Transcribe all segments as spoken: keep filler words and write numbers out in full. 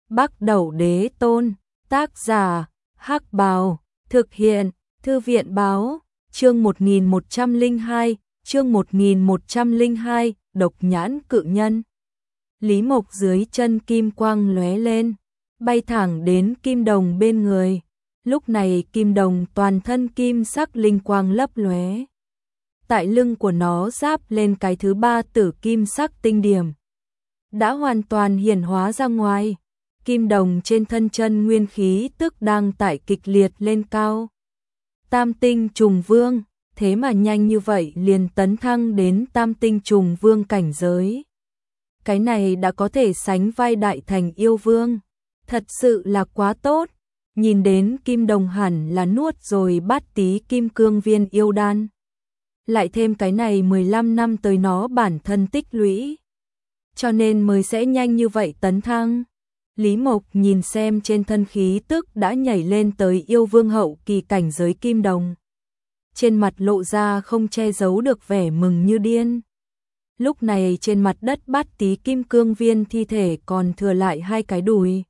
Bắc Đẩu Đế Tôn, tác giả, Hắc Bào, thực hiện, Thư viện báo, chương một nghìn một trăm lẻ hai, chương một nghìn một trăm lẻ hai, độc nhãn cự nhân. Lý Mộc dưới chân kim quang lóe lên, bay thẳng đến Kim Đồng bên người. Lúc này Kim Đồng toàn thân kim sắc linh quang lấp lóe. Tại lưng của nó giáp lên cái thứ ba tử kim sắc tinh điểm, đã hoàn toàn hiển hóa ra ngoài. Kim Đồng trên thân chân nguyên khí tức đang tải kịch liệt lên cao. Tam tinh trùng vương, thế mà nhanh như vậy liền tấn thăng đến tam tinh trùng vương cảnh giới. Cái này đã có thể sánh vai đại thành yêu vương, thật sự là quá tốt. Nhìn đến Kim Đồng hẳn là nuốt rồi bát tí kim cương viên yêu đan. Lại thêm cái này mười lăm năm tới nó bản thân tích lũy, cho nên mới sẽ nhanh như vậy tấn thăng. Lý Mộc nhìn xem trên thân khí tức đã nhảy lên tới yêu vương hậu kỳ cảnh giới Kim Đồng. Trên mặt lộ ra không che giấu được vẻ mừng như điên. Lúc này trên mặt đất bát tí kim cương viên thi thể còn thừa lại hai cái đùi.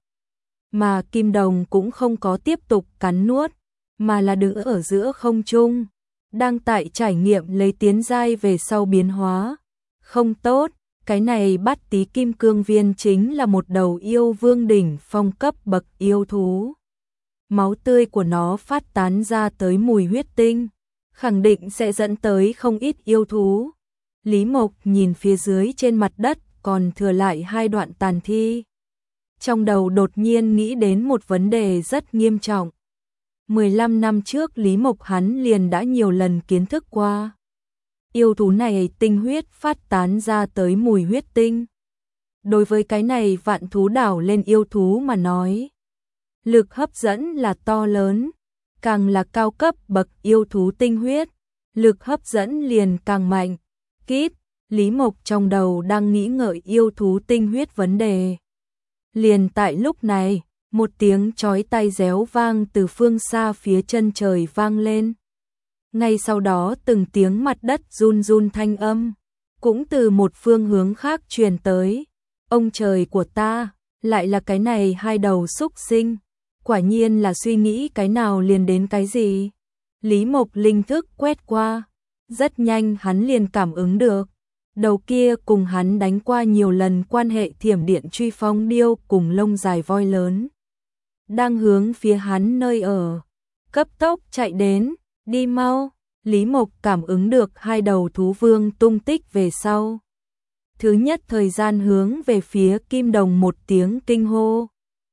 Mà Kim Đồng cũng không có tiếp tục cắn nuốt, mà là đứng ở giữa không trung, đang tại trải nghiệm lấy tiến giai về sau biến hóa. Không tốt, cái này bát tí kim cương viên chính là một đầu yêu vương đỉnh phong cấp bậc yêu thú. Máu tươi của nó phát tán ra tới mùi huyết tinh, khẳng định sẽ dẫn tới không ít yêu thú. Lý Mộc nhìn phía dưới trên mặt đất còn thừa lại hai đoạn tàn thi. Trong đầu đột nhiên nghĩ đến một vấn đề rất nghiêm trọng. mười lăm năm trước Lý Mộc hắn liền đã nhiều lần kiến thức qua. Yêu thú này tinh huyết phát tán ra tới mùi huyết tinh. Đối với cái này vạn thú đảo lên yêu thú mà nói, lực hấp dẫn là to lớn, càng là cao cấp bậc yêu thú tinh huyết, lực hấp dẫn liền càng mạnh. Kíp, Lý Mộc trong đầu đang nghĩ ngợi yêu thú tinh huyết vấn đề. Liền tại lúc này, một tiếng chói tai réo vang từ phương xa phía chân trời vang lên. Ngay sau đó từng tiếng mặt đất run run thanh âm, cũng từ một phương hướng khác truyền tới. Ông trời của ta, lại là cái này hai đầu súc sinh. Quả nhiên là suy nghĩ cái nào liền đến cái gì. Lý Mộc linh thức quét qua, rất nhanh hắn liền cảm ứng được. Đầu kia cùng hắn đánh qua nhiều lần quan hệ thiểm điện truy phong điêu cùng lông dài voi lớn, đang hướng phía hắn nơi ở, cấp tốc chạy đến, đi mau. Lý Mộc cảm ứng được hai đầu thú vương tung tích về sau. Thứ nhất thời gian hướng về phía Kim Đồng một tiếng kinh hô.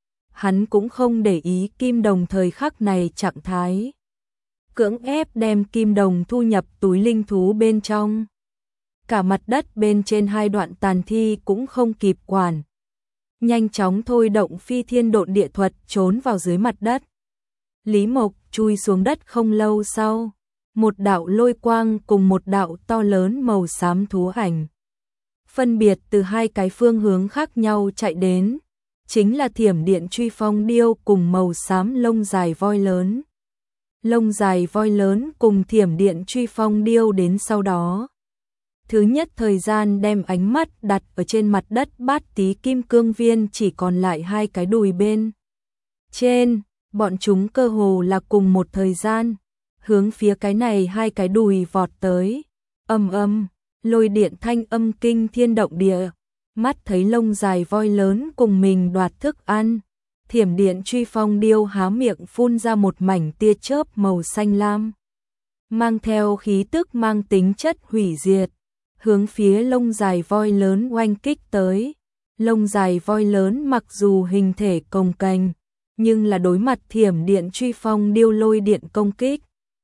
Hắn cũng không để ý Kim Đồng thời khắc này trạng thái. Cưỡng ép đem Kim Đồng thu nhập túi linh thú bên trong. Cả mặt đất bên trên hai đoạn tàn thi cũng không kịp quản. Nhanh chóng thôi động phi thiên độn địa thuật trốn vào dưới mặt đất. Lý Mộc chui xuống đất không lâu sau, một đạo lôi quang cùng một đạo to lớn màu xám thú ảnh, phân biệt từ hai cái phương hướng khác nhau chạy đến, chính là thiểm điện truy phong điêu cùng màu xám lông dài voi lớn. Lông dài voi lớn cùng thiểm điện truy phong điêu đến sau đó. Thứ nhất thời gian đem ánh mắt đặt ở trên mặt đất bát tí kim cương viên chỉ còn lại hai cái đùi bên trên, bọn chúng cơ hồ là cùng một thời gian, hướng phía cái này hai cái đùi vọt tới. Âm âm, lôi điện thanh âm kinh thiên động địa, mắt thấy lông dài voi lớn cùng mình đoạt thức ăn. Thiểm điện truy phong điêu há miệng phun ra một mảnh tia chớp màu xanh lam, mang theo khí tức mang tính chất hủy diệt, hướng phía lông dài voi lớn oanh kích tới. Lông dài voi lớn mặc dù hình thể cồng kềnh, nhưng là đối mặt thiểm điện truy phong điêu lôi điện công kích,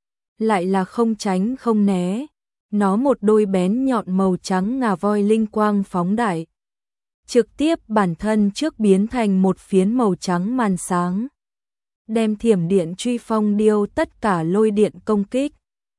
lại là không tránh không né. Nó một đôi bén nhọn màu trắng ngà voi linh quang phóng đại, trực tiếp bản thân trước biến thành một phiến màu trắng màn sáng, đem thiểm điện truy phong điêu tất cả lôi điện công kích,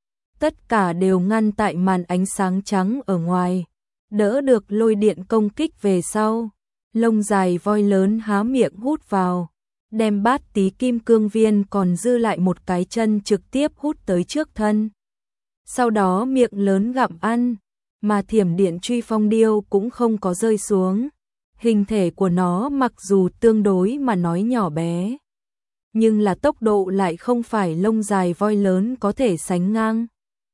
tất cả đều ngăn tại màn ánh sáng trắng ở ngoài, đỡ được lôi điện công kích về sau. Lông dài voi lớn há miệng hút vào, đem bát tí kim cương viên còn dư lại một cái chân trực tiếp hút tới trước thân. Sau đó miệng lớn gặm ăn, mà thiểm điện truy phong điêu cũng không có rơi xuống. Hình thể của nó mặc dù tương đối mà nói nhỏ bé, nhưng là tốc độ lại không phải lông dài voi lớn có thể sánh ngang.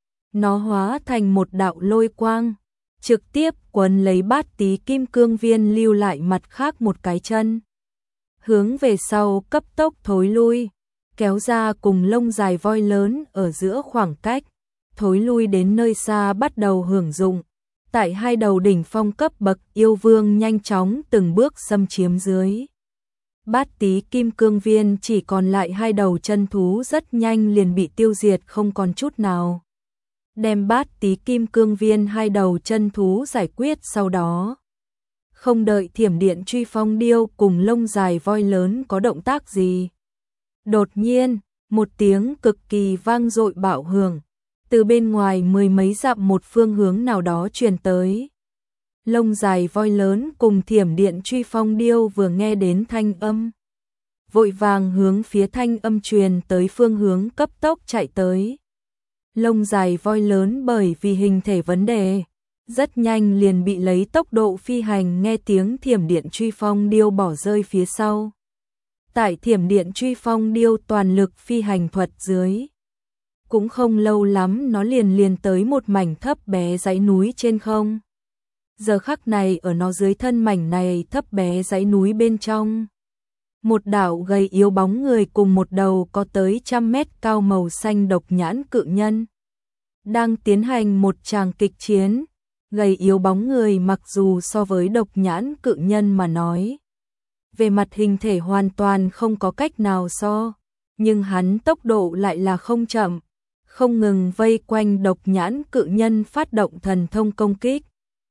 Nó hóa thành một đạo lôi quang, trực tiếp quấn lấy Bát Tí Kim Cương Viên lưu lại mặt khác một cái chân. Hướng về sau cấp tốc thối lui, kéo ra cùng lông dài voi lớn ở giữa khoảng cách, thối lui đến nơi xa bắt đầu hưởng dụng. Tại hai đầu đỉnh phong cấp bậc yêu vương nhanh chóng từng bước xâm chiếm dưới. Bát Tí Kim Cương Viên chỉ còn lại hai đầu chân thú rất nhanh liền bị tiêu diệt không còn chút nào. Đem Bát Tí Kim Cương Viên hai đầu chân thú giải quyết sau đó. Không đợi Thiểm Điện Truy Phong Điêu cùng lông dài voi lớn có động tác gì. Đột nhiên, một tiếng cực kỳ vang dội bạo hưởng, từ bên ngoài mười mấy dặm một phương hướng nào đó truyền tới. Lông dài voi lớn cùng Thiểm Điện Truy Phong Điêu vừa nghe đến thanh âm, vội vàng hướng phía thanh âm truyền tới phương hướng cấp tốc chạy tới. Lông dài voi lớn bởi vì hình thể vấn đề, rất nhanh liền bị lấy tốc độ phi hành nghe tiếng Thiểm Điện Truy Phong Điêu bỏ rơi phía sau. Tại Thiểm Điện Truy Phong Điêu toàn lực phi hành thuật dưới, cũng không lâu lắm nó liền liền tới một mảnh thấp bé dãy núi trên không. Giờ khắc này ở nó dưới thân mảnh này thấp bé dãy núi bên trong, một đạo gầy yếu bóng người cùng một đầu có tới trăm mét cao màu xanh độc nhãn cự nhân đang tiến hành một tràng kịch chiến. Gầy yếu bóng người mặc dù so với độc nhãn cự nhân mà nói, về mặt hình thể hoàn toàn không có cách nào so, nhưng hắn tốc độ lại là không chậm, không ngừng vây quanh độc nhãn cự nhân phát động thần thông công kích.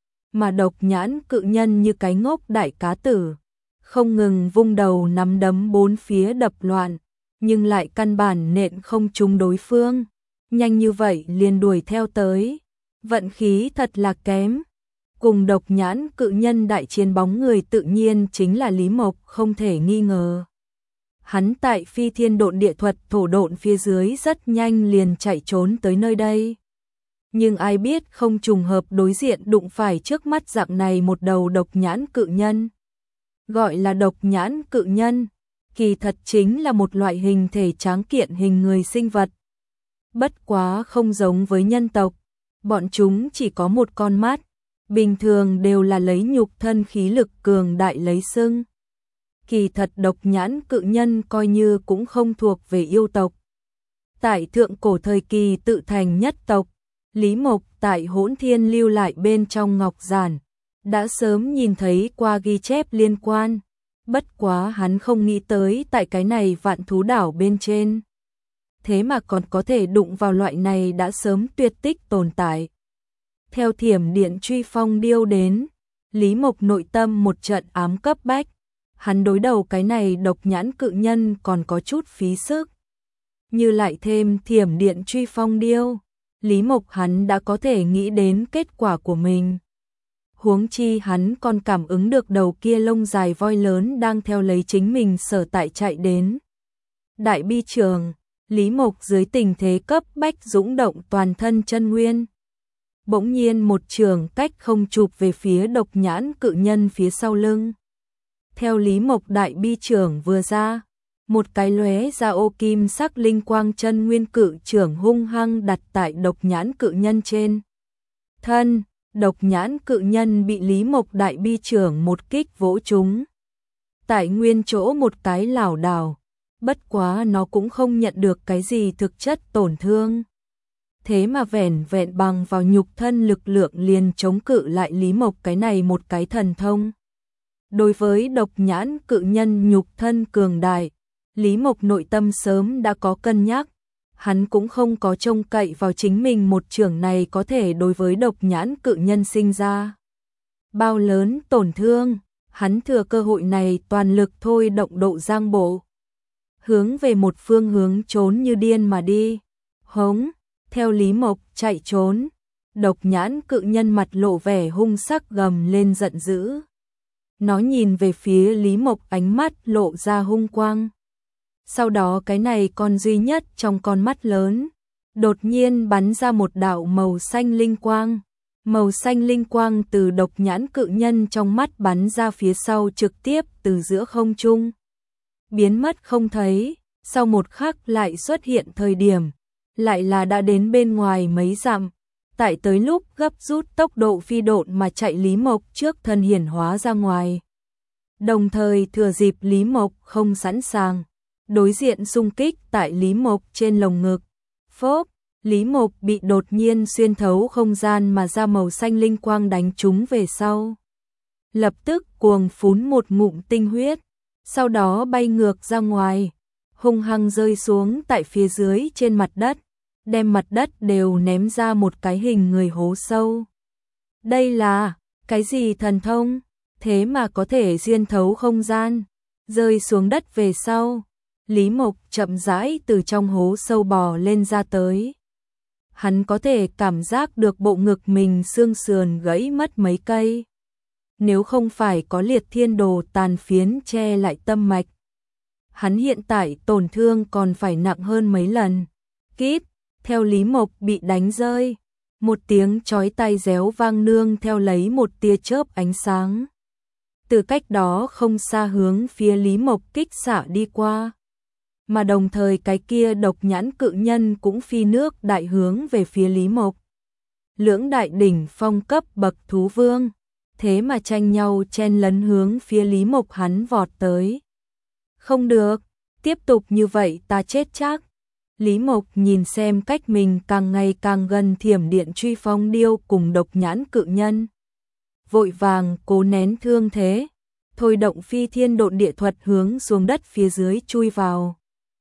Mà độc nhãn cự nhân như cái ngốc đại cá tử, không ngừng vung đầu nắm đấm bốn phía đập loạn, nhưng lại căn bản nện không trúng đối phương, nhanh như vậy liền đuổi theo tới. Vận khí thật là kém. Cùng độc nhãn cự nhân đại chiến bóng người tự nhiên chính là Lý Mộc không thể nghi ngờ. Hắn tại phi thiên độn địa thuật thổ độn phía dưới rất nhanh liền chạy trốn tới nơi đây. Nhưng ai biết không trùng hợp đối diện đụng phải trước mắt dạng này một đầu độc nhãn cự nhân. Gọi là độc nhãn cự nhân, kỳ thật chính là một loại hình thể tráng kiện hình người sinh vật. Bất quá không giống với nhân tộc, bọn chúng chỉ có một con mắt, bình thường đều là lấy nhục thân khí lực cường đại lấy xưng. Kỳ thật độc nhãn cự nhân coi như cũng không thuộc về yêu tộc. Tại thượng cổ thời kỳ tự thành nhất tộc, Lý Mộc tại Hỗn Thiên lưu lại bên trong ngọc giản, đã sớm nhìn thấy qua ghi chép liên quan, bất quá hắn không nghĩ tới tại cái này vạn thú đảo bên trên. Thế mà còn có thể đụng vào loại này đã sớm tuyệt tích tồn tại. Theo Thiểm Điện Truy Phong Điêu đến, Lý Mộc nội tâm một trận ám cấp bách, hắn đối đầu cái này độc nhãn cự nhân còn có chút phí sức. Như lại thêm Thiểm Điện Truy Phong Điêu, Lý Mộc hắn đã có thể nghĩ đến kết quả của mình. Huống chi hắn còn cảm ứng được đầu kia lông dài voi lớn đang theo lấy chính mình sở tại chạy đến. Đại bi trường, Lý Mộc dưới tình thế cấp bách dũng động toàn thân chân nguyên. Bỗng nhiên một trường cách không chụp về phía độc nhãn cự nhân phía sau lưng. Theo Lý Mộc đại bi trường vừa ra, một cái lóe ra ô kim sắc linh quang chân nguyên cự trưởng hung hăng đặt tại độc nhãn cự nhân trên thân. Độc nhãn cự nhân bị Lý Mộc đại bi trưởng một kích vỗ trúng. Tại nguyên chỗ một cái lảo đảo, bất quá nó cũng không nhận được cái gì thực chất tổn thương. Thế mà vẻn vẹn bằng vào nhục thân lực lượng liền chống cự lại Lý Mộc cái này một cái thần thông. Đối với độc nhãn cự nhân nhục thân cường đại, Lý Mộc nội tâm sớm đã có cân nhắc. Hắn cũng không có trông cậy vào chính mình một trường này có thể đối với độc nhãn cự nhân sinh ra bao lớn tổn thương. Hắn thừa cơ hội này toàn lực thôi động độ giang bộ, hướng về một phương hướng trốn như điên mà đi. Hống, theo Lý Mộc chạy trốn, độc nhãn cự nhân mặt lộ vẻ hung sắc gầm lên giận dữ. Nó nhìn về phía Lý Mộc ánh mắt lộ ra hung quang. Sau đó cái này con duy nhất trong con mắt lớn, đột nhiên bắn ra một đạo màu xanh linh quang, Màu xanh linh quang từ độc nhãn cự nhân trong mắt bắn ra phía sau trực tiếp từ giữa không trung. Biến mất không thấy, sau một khắc lại xuất hiện thời điểm, lại là đã đến bên ngoài mấy dặm. Tại tới lúc gấp rút tốc độ phi độn mà chạy Lý Mộc trước thân hiển hóa ra ngoài. Đồng thời thừa dịp Lý Mộc không sẵn sàng, đối diện xung kích tại Lý Mộc trên lồng ngực. Phốp, Lý Mộc bị đột nhiên xuyên thấu không gian mà ra màu xanh linh quang đánh trúng về sau. Lập tức cuồng phún một ngụm tinh huyết, sau đó bay ngược ra ngoài, hung hăng rơi xuống tại phía dưới trên mặt đất, đem mặt đất đều ném ra một cái hình người hố sâu. Đây là cái gì thần thông? Thế mà có thể xuyên thấu không gian, rơi xuống đất về sau. Lý Mộc chậm rãi từ trong hố sâu bò lên ra tới. Hắn có thể cảm giác được bộ ngực mình xương sườn gãy mất mấy cây. Nếu không phải có liệt thiên đồ tàn phiến che lại tâm mạch, hắn hiện tại tổn thương còn phải nặng hơn mấy lần. Kíp, theo Lý Mộc bị đánh rơi, một tiếng chói tai réo vang nương theo lấy một tia chớp ánh sáng. Từ cách đó không xa hướng phía Lý Mộc kích xạ đi qua. Mà đồng thời cái kia độc nhãn cự nhân cũng phi nước đại hướng về phía Lý Mộc. Lưỡng đại đỉnh phong cấp bậc thú vương, thế mà tranh nhau chen lấn hướng phía Lý Mộc hắn vọt tới. Không được, tiếp tục như vậy ta chết chắc. Lý Mộc nhìn xem cách mình càng ngày càng gần thiểm điện truy phong điêu cùng độc nhãn cự nhân. Vội vàng cố nén thương thế, thôi động phi thiên độn địa thuật hướng xuống đất phía dưới chui vào.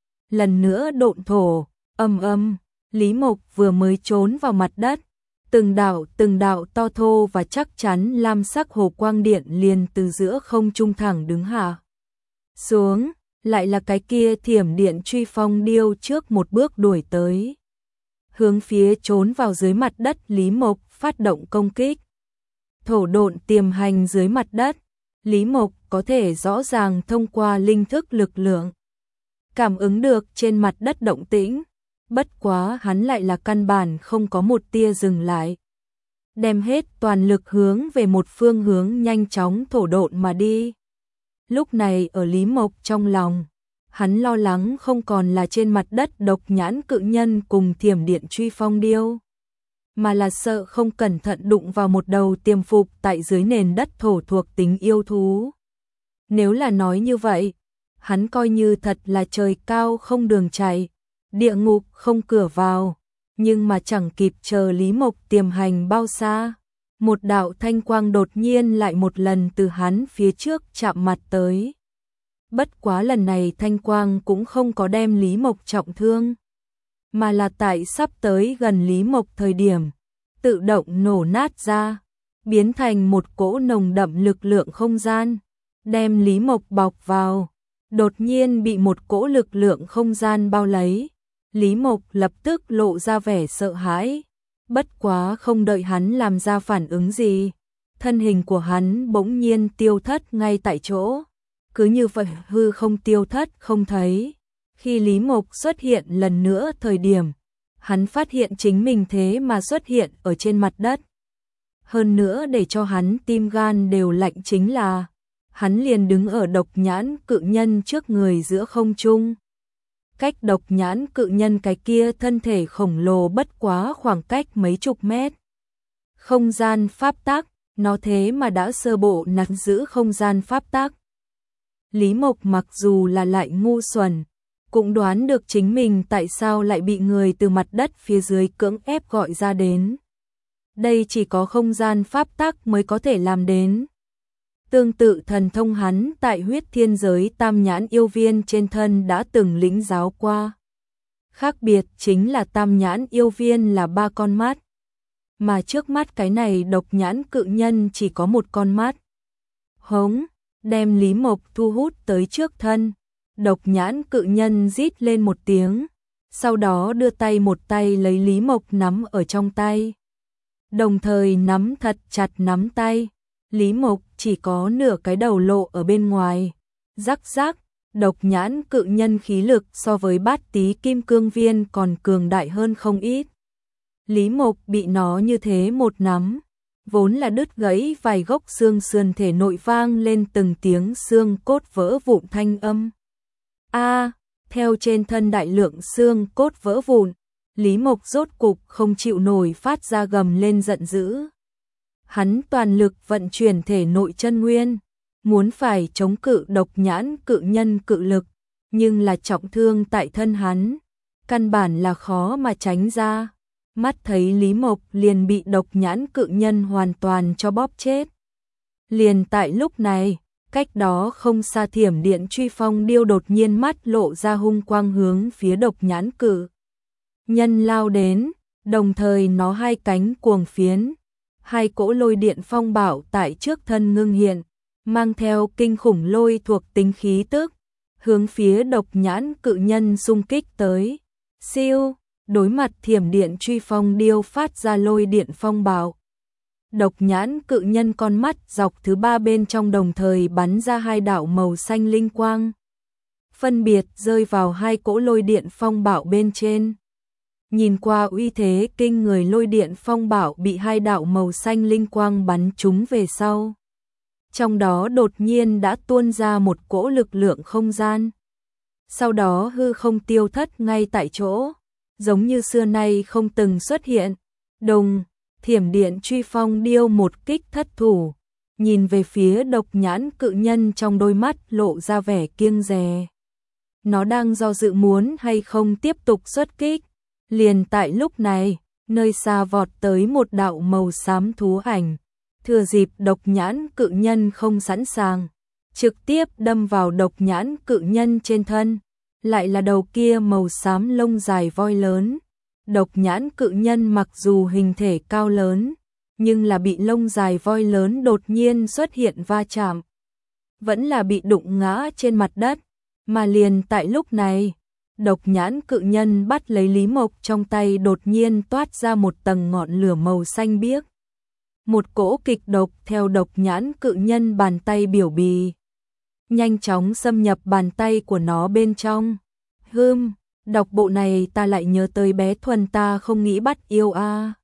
Lần nữa độn thổ, âm âm, Lý Mộc vừa mới trốn vào mặt đất, từng đạo từng đạo to thô và chắc chắn lam sắc hồ quang điện liền từ giữa không trung thẳng đứng hạ xuống, lại là cái kia thiểm điện truy phong điêu trước một bước đuổi tới. Hướng phía trốn vào dưới mặt đất Lý Mộc phát động công kích. Thổ độn tiềm hành dưới mặt đất, Lý Mộc có thể rõ ràng thông qua linh thức lực lượng cảm ứng được trên mặt đất động tĩnh, bất quá hắn lại là căn bản không có một tia dừng lại. Đem hết toàn lực hướng về một phương hướng nhanh chóng thổ độn mà đi. Lúc này ở Lý Mộc trong lòng, hắn lo lắng không còn là trên mặt đất độc nhãn cự nhân cùng thiểm điện truy phong điêu, mà là sợ không cẩn thận đụng vào một đầu tiềm phục tại dưới nền đất thổ thuộc tính yêu thú. Nếu là nói như vậy, hắn coi như thật là trời cao không đường chạy, địa ngục không cửa vào, nhưng mà chẳng kịp chờ Lý Mộc tiềm hành bao xa, một đạo thanh quang đột nhiên lại một lần từ hắn phía trước chạm mặt tới. Bất quá lần này thanh quang cũng không có đem Lý Mộc trọng thương, mà là tại sắp tới gần Lý Mộc thời điểm, tự động nổ nát ra, biến thành một cỗ nồng đậm lực lượng không gian, đem Lý Mộc bọc vào. Đột nhiên bị một cỗ lực lượng không gian bao lấy, Lý Mộc lập tức lộ ra vẻ sợ hãi, bất quá không đợi hắn làm ra phản ứng gì, thân hình của hắn bỗng nhiên tiêu thất ngay tại chỗ, cứ như vậy hư không tiêu thất không thấy. Khi Lý Mộc xuất hiện lần nữa thời điểm, hắn phát hiện chính mình thế mà xuất hiện ở trên mặt đất. Hơn nữa để cho hắn tim gan đều lạnh chính là hắn liền đứng ở độc nhãn cự nhân trước người giữa không trung. Cách độc nhãn cự nhân cái kia thân thể khổng lồ bất quá khoảng cách mấy chục mét. Không gian pháp tắc, nó thế mà đã sơ bộ nắm giữ không gian pháp tắc. Lý Mộc mặc dù là lại ngu xuẩn, cũng đoán được chính mình tại sao lại bị người từ mặt đất phía dưới cưỡng ép gọi ra đến. Đây chỉ có không gian pháp tắc mới có thể làm đến. Tương tự thần thông hắn tại huyết thiên giới tam nhãn yêu viên trên thân đã từng lĩnh giáo qua. Khác biệt chính là tam nhãn yêu viên là ba con mắt, mà trước mắt cái này độc nhãn cự nhân chỉ có một con mắt. Hống, đem Lý Mộc thu hút tới trước thân, độc nhãn cự nhân rít lên một tiếng, sau đó đưa tay một tay lấy Lý Mộc nắm ở trong tay. Đồng thời nắm thật chặt nắm tay, Lý Mộc chỉ có nửa cái đầu lộ ở bên ngoài. Rắc rắc, độc nhãn cự nhân khí lực so với bát tí kim cương viên còn cường đại hơn không ít. Lý Mộc bị nó như thế một nắm, vốn là đứt gãy vài gốc xương sườn thể nội vang lên từng tiếng xương cốt vỡ vụn thanh âm. A, theo trên thân đại lượng xương cốt vỡ vụn, Lý Mộc rốt cục không chịu nổi phát ra gầm lên giận dữ. Hắn toàn lực vận chuyển thể nội chân nguyên, muốn phải chống cự độc nhãn cự nhân cự lực, nhưng là trọng thương tại thân hắn, căn bản là khó mà tránh ra. Mắt thấy Lý Mộc liền bị độc nhãn cự nhân hoàn toàn cho bóp chết. Liền tại lúc này, cách đó không xa thiểm điện truy phong điêu đột nhiên mắt lộ ra hung quang hướng phía độc nhãn cự nhân lao đến, đồng thời nó hai cánh cuồng phiến, hai cỗ lôi điện phong bảo tại trước thân ngưng hiện, mang theo kinh khủng lôi thuộc tính khí tức, hướng phía độc nhãn cự nhân xung kích tới. Siêu, đối mặt thiểm điện truy phong điêu phát ra lôi điện phong bảo. Độc nhãn cự nhân con mắt dọc thứ ba bên trong đồng thời bắn ra hai đạo màu xanh linh quang, phân biệt rơi vào hai cỗ lôi điện phong bảo bên trên. Nhìn qua uy thế kinh người lôi điện phong bảo bị hai đạo màu xanh linh quang bắn trúng về sau. Trong đó đột nhiên đã tuôn ra một cỗ lực lượng không gian. Sau đó hư không tiêu thất ngay tại chỗ, giống như xưa nay không từng xuất hiện. Đồng, thiểm điện truy phong điêu một kích thất thủ, nhìn về phía độc nhãn cự nhân trong đôi mắt lộ ra vẻ kiêng dè. Nó đang do dự muốn hay không tiếp tục xuất kích. Liền tại lúc này, nơi xa vọt tới một đạo màu xám thú ảnh, thừa dịp độc nhãn cự nhân không sẵn sàng, trực tiếp đâm vào độc nhãn cự nhân trên thân, lại là đầu kia màu xám lông dài voi lớn. Độc nhãn cự nhân mặc dù hình thể cao lớn, nhưng là bị lông dài voi lớn đột nhiên xuất hiện va chạm, vẫn là bị đụng ngã trên mặt đất, mà liền tại lúc này, độc nhãn cự nhân bắt lấy Lý Mộc trong tay đột nhiên toát ra một tầng ngọn lửa màu xanh biếc. Một cỗ kịch độc theo độc nhãn cự nhân bàn tay biểu bì, nhanh chóng xâm nhập bàn tay của nó bên trong. Hừm, đọc bộ này ta lại nhớ tới bé Thuần ta không nghĩ bắt yêu a. À.